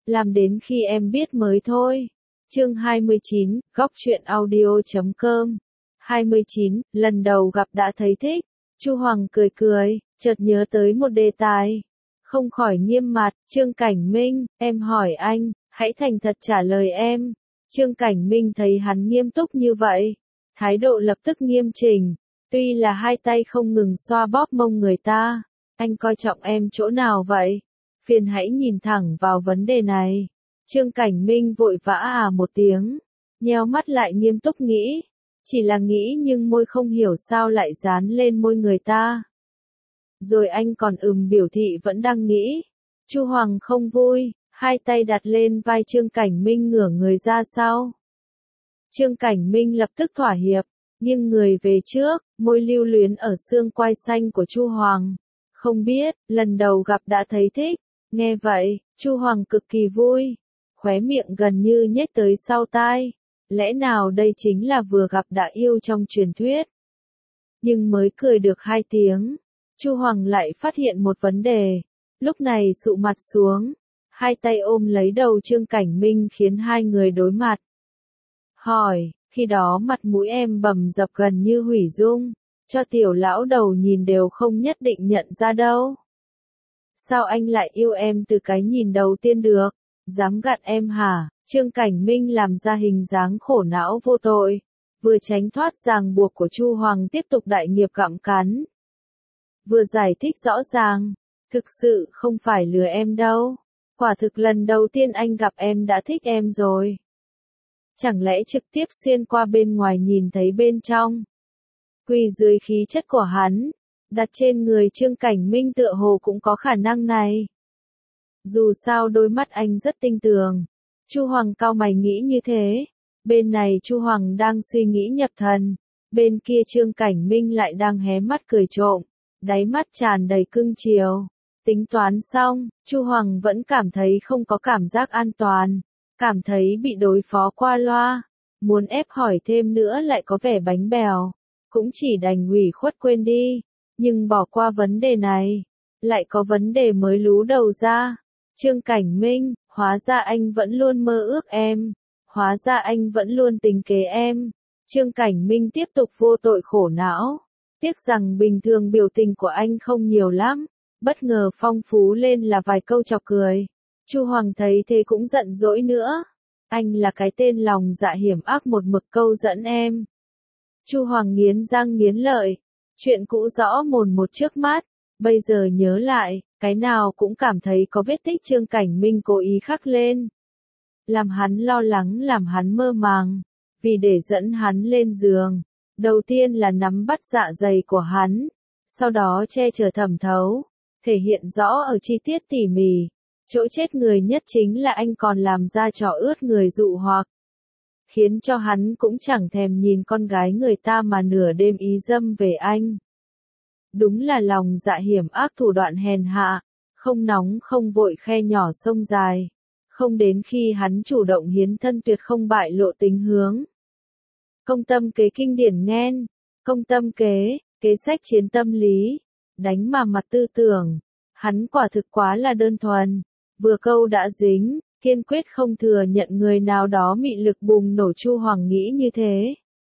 làm đến khi em biết mới thôi. Chương 29, góc truyện audio.com. 29, lần đầu gặp đã thấy thích. Chu Hoàng cười cười, chợt nhớ tới một đề tài. Không khỏi nghiêm mặt, Trương Cảnh Minh, em hỏi anh, hãy thành thật trả lời em. Trương Cảnh Minh thấy hắn nghiêm túc như vậy, thái độ lập tức nghiêm chỉnh, tuy là hai tay không ngừng xoa bóp mông người ta. Anh coi trọng em chỗ nào vậy? Phiền hãy nhìn thẳng vào vấn đề này. Trương Cảnh Minh vội vã một tiếng, nheo mắt lại nghiêm túc nghĩ. Chỉ là nghĩ nhưng môi không hiểu sao lại dán lên môi người ta. Rồi anh còn biểu thị vẫn đang nghĩ. Chu Hoàng không vui, hai tay đặt lên vai Trương Cảnh Minh ngửa người ra sau. Trương Cảnh Minh lập tức thỏa hiệp, nghiêng người về trước, môi lưu luyến ở xương quai xanh của Chu Hoàng. Không biết, lần đầu gặp đã thấy thích. Nghe vậy, Chu Hoàng cực kỳ vui, khóe miệng gần như nhếch tới sau tai. Lẽ nào đây chính là vừa gặp đã yêu trong truyền thuyết? Nhưng mới cười được 2 tiếng, Chu Hoàng lại phát hiện một vấn đề. Lúc này sụ mặt xuống, hai tay ôm lấy đầu Trương Cảnh Minh khiến hai người đối mặt. Hỏi, khi đó mặt mũi em bầm dập gần như hủy dung, cho tiểu lão đầu nhìn đều không nhất định nhận ra đâu. Sao anh lại yêu em từ cái nhìn đầu tiên được? Dám gạt em hả? Trương Cảnh Minh làm ra hình dáng khổ não vô tội, vừa tránh thoát ràng buộc của Chu Hoàng tiếp tục đại nghiệp gặm cắn. Vừa giải thích rõ ràng, thực sự không phải lừa em đâu. Quả thực lần đầu tiên anh gặp em đã thích em rồi. Chẳng lẽ trực tiếp xuyên qua bên ngoài nhìn thấy bên trong? Quỳ dưới khí chất của hắn, đặt trên người Trương Cảnh Minh tựa hồ cũng có khả năng này. Dù sao đôi mắt anh rất tinh tường. Chu Hoàng cau mày nghĩ như thế. Bên này Chu Hoàng đang suy nghĩ nhập thần, bên kia Trương Cảnh Minh lại đang hé mắt cười trộm, đáy mắt tràn đầy cưng chiều. Tính toán xong, Chu Hoàng vẫn cảm thấy không có cảm giác an toàn, cảm thấy bị đối phó qua loa, muốn ép hỏi thêm nữa lại có vẻ bánh bèo, cũng chỉ đành ủy khuất quên đi. Nhưng bỏ qua vấn đề này, lại có vấn đề mới lú đầu ra. Trương Cảnh Minh, hóa ra anh vẫn luôn mơ ước em, hóa ra anh vẫn luôn tính kế em. Trương Cảnh Minh tiếp tục vô tội khổ não, tiếc rằng bình thường biểu tình của anh không nhiều lắm, bất ngờ phong phú lên là vài câu chọc cười. Chu Hoàng thấy thế cũng giận dỗi nữa, anh là cái tên lòng dạ hiểm ác một mực câu dẫn em. Chu Hoàng nghiến răng nghiến lợi, chuyện cũ rõ mồn một trước mắt, bây giờ nhớ lại, cái nào cũng cảm thấy có vết tích Trương Cảnh Minh cố ý khắc lên. Làm hắn lo lắng, làm hắn mơ màng, vì để dẫn hắn lên giường, đầu tiên là nắm bắt dạ dày của hắn, sau đó che chở thẩm thấu, thể hiện rõ ở chi tiết tỉ mỉ. Chỗ chết người nhất chính là anh còn làm ra trò ướt người dụ hoặc, khiến cho hắn cũng chẳng thèm nhìn con gái người ta mà nửa đêm ý dâm về anh. Đúng là lòng dạ hiểm ác, thủ đoạn hèn hạ, không nóng không vội khe nhỏ sông dài, không đến khi hắn chủ động hiến thân tuyệt không bại lộ tính hướng. Công tâm kế kinh điển nghen, công tâm kế, kế sách chiến tâm lý, đánh mà mặt tư tưởng, hắn quả thực quá là đơn thuần, vừa câu đã dính, kiên quyết không thừa nhận người nào đó mị lực bùng nổ. Chu Hoàng nghĩ như thế.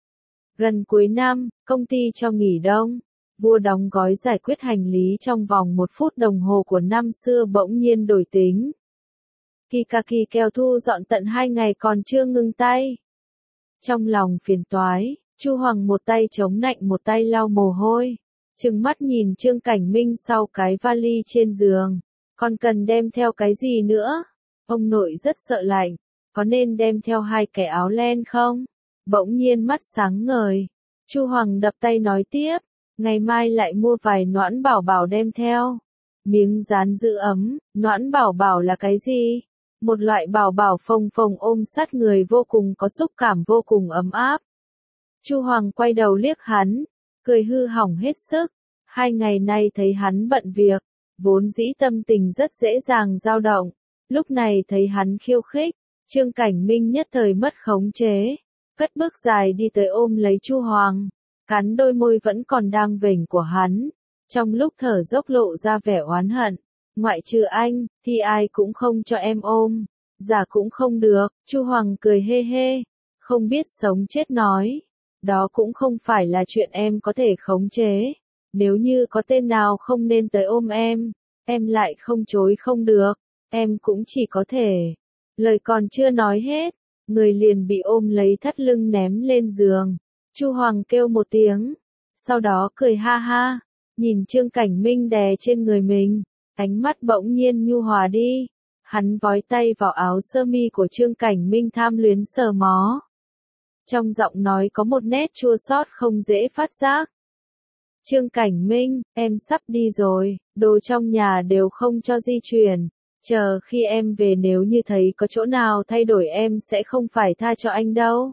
Gần cuối năm, công ty cho nghỉ đông. Vua đóng gói giải quyết hành lý trong vòng 1 phút đồng hồ của năm xưa bỗng nhiên đổi tính. Kikaki kèo thu dọn tận 2 ngày còn chưa ngừng tay. Trong lòng phiền toái, Chu Hoàng một tay chống nạnh một tay lau mồ hôi, trừng mắt nhìn Trương Cảnh Minh sau cái vali trên giường. Còn cần đem theo cái gì nữa? Ông nội rất sợ lạnh, có nên đem theo 2 cái áo len không? Bỗng nhiên mắt sáng ngời, Chu Hoàng đập tay nói tiếp. Ngày mai lại mua vài noãn bảo bảo đem theo. Miếng dán giữ ấm, noãn bảo bảo là cái gì? Một loại bảo bảo phồng phồng ôm sát người vô cùng có xúc cảm vô cùng ấm áp. Chu Hoàng quay đầu liếc hắn, cười hư hỏng hết sức. 2 ngày nay thấy hắn bận việc, vốn dĩ tâm tình rất dễ dàng dao động. Lúc này thấy hắn khiêu khích, Trương Cảnh Minh nhất thời mất khống chế, cất bước dài đi tới ôm lấy Chu Hoàng. Cắn đôi môi vẫn còn đang vểnh của hắn, trong lúc thở dốc lộ ra vẻ oán hận. Ngoại trừ anh, thì ai cũng không cho em ôm. Giả cũng không được, Chu Hoàng cười hê hê, không biết sống chết nói. Đó cũng không phải là chuyện em có thể khống chế. Nếu như có tên nào không nên tới ôm em lại không chối không được, em cũng chỉ có thể. Lời còn chưa nói hết, người liền bị ôm lấy thắt lưng ném lên giường. Chu Hoàng kêu một tiếng, sau đó cười ha ha, nhìn Trương Cảnh Minh đè trên người mình, ánh mắt bỗng nhiên nhu hòa đi. Hắn vói tay vào áo sơ mi của Trương Cảnh Minh tham luyến sờ mó. Trong giọng nói có một nét chua xót không dễ phát giác. Trương Cảnh Minh, em sắp đi rồi, đồ trong nhà đều không cho di chuyển. Chờ khi em về nếu như thấy có chỗ nào thay đổi em sẽ không phải tha cho anh đâu.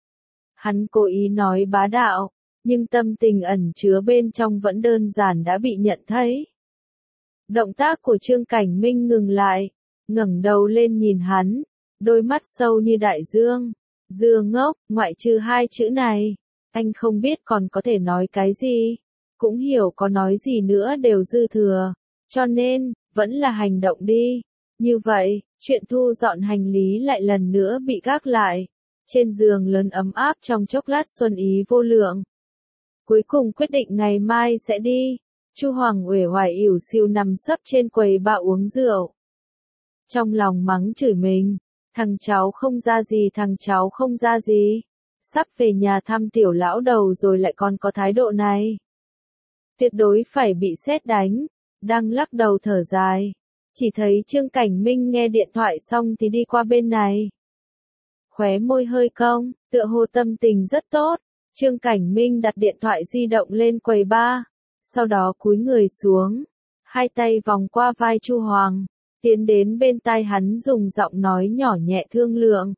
Hắn cố ý nói bá đạo, nhưng tâm tình ẩn chứa bên trong vẫn đơn giản đã bị nhận thấy. Động tác của Trương Cảnh Minh ngừng lại, ngẩng đầu lên nhìn hắn, đôi mắt sâu như đại dương. Dưa ngốc, ngoại trừ hai chữ này, anh không biết còn có thể nói cái gì, cũng hiểu có nói gì nữa đều dư thừa, cho nên, vẫn là hành động đi. Như vậy, chuyện thu dọn hành lý lại lần nữa bị gác lại. Trên giường lớn ấm áp trong chốc lát xuân ý vô lượng. Cuối cùng quyết định ngày mai sẽ đi. Chu Hoàng uể oải ỉu xìu nằm sấp trên quầy ba uống rượu. Trong lòng mắng chửi mình, thằng cháu không ra gì, thằng cháu không ra gì. Sắp về nhà thăm tiểu lão đầu rồi lại còn có thái độ này. Tuyệt đối phải bị sét đánh. Đang lắc đầu thở dài. Chỉ thấy Trương Cảnh Minh nghe điện thoại xong thì đi qua bên này. Khóe môi hơi cong, tựa hồ tâm tình rất tốt. Trương Cảnh Minh đặt điện thoại di động lên quầy bar, sau đó cúi người xuống, hai tay vòng qua vai Chu Hoàng, tiến đến bên tai hắn dùng giọng nói nhỏ nhẹ thương lượng.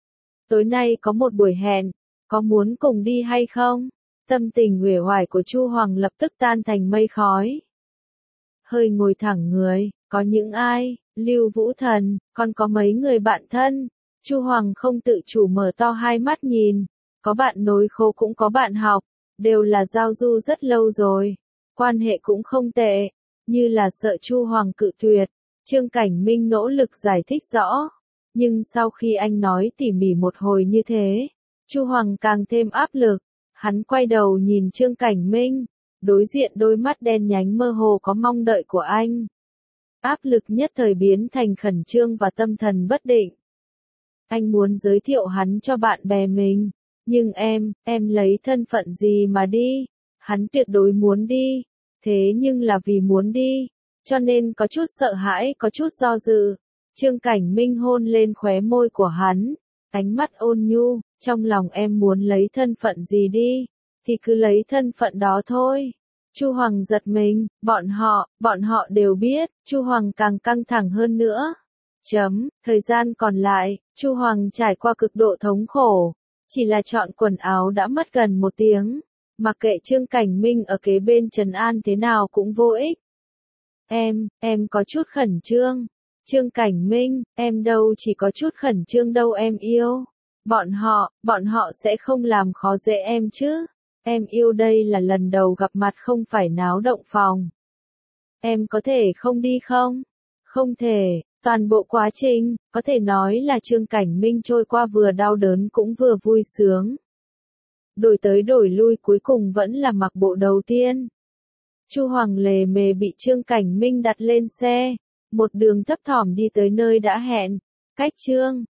Tối nay có một buổi hẹn, có muốn cùng đi hay không? Tâm tình uể oải của Chu Hoàng lập tức tan thành mây khói. Hơi ngồi thẳng người, có những ai? Lưu Vũ Thần, còn có mấy người bạn thân. Chu Hoàng không tự chủ mở to hai mắt nhìn, có bạn nối khố cũng có bạn học, đều là giao du rất lâu rồi, quan hệ cũng không tệ, như là sợ Chu Hoàng cự tuyệt. Trương Cảnh Minh nỗ lực giải thích rõ, nhưng sau khi anh nói tỉ mỉ một hồi như thế, Chu Hoàng càng thêm áp lực. Hắn quay đầu nhìn Trương Cảnh Minh, đối diện đôi mắt đen nhánh mơ hồ có mong đợi của anh. Áp lực nhất thời biến thành khẩn trương và tâm thần bất định. Anh muốn giới thiệu hắn cho bạn bè mình, nhưng em lấy thân phận gì mà đi? Hắn tuyệt đối muốn đi, thế nhưng là vì muốn đi, cho nên có chút sợ hãi, có chút do dự. Trương Cảnh Minh hôn lên khóe môi của hắn, ánh mắt ôn nhu, trong lòng em muốn lấy thân phận gì đi, thì cứ lấy thân phận đó thôi. Chu Hoàng giật mình, bọn họ đều biết. Chu Hoàng càng căng thẳng hơn nữa. Thời gian còn lại, Chu Hoàng trải qua cực độ thống khổ, chỉ là chọn quần áo đã mất gần 1 tiếng, mặc kệ Trương Cảnh Minh ở kế bên trấn an thế nào cũng vô ích. Em có chút khẩn trương. Trương Cảnh Minh, em đâu chỉ có chút khẩn trương đâu em yêu. Bọn họ sẽ không làm khó dễ em chứ. Em yêu đây là lần đầu gặp mặt không phải náo động phòng. Em có thể không đi không? Không thể. Toàn bộ quá trình, có thể nói là Trương Cảnh Minh trôi qua vừa đau đớn cũng vừa vui sướng. Đổi tới đổi lui cuối cùng vẫn là mặc bộ đầu tiên. Chu Hoàng lề mề bị Trương Cảnh Minh đặt lên xe, một đường thấp thỏm đi tới nơi đã hẹn. Cách Trương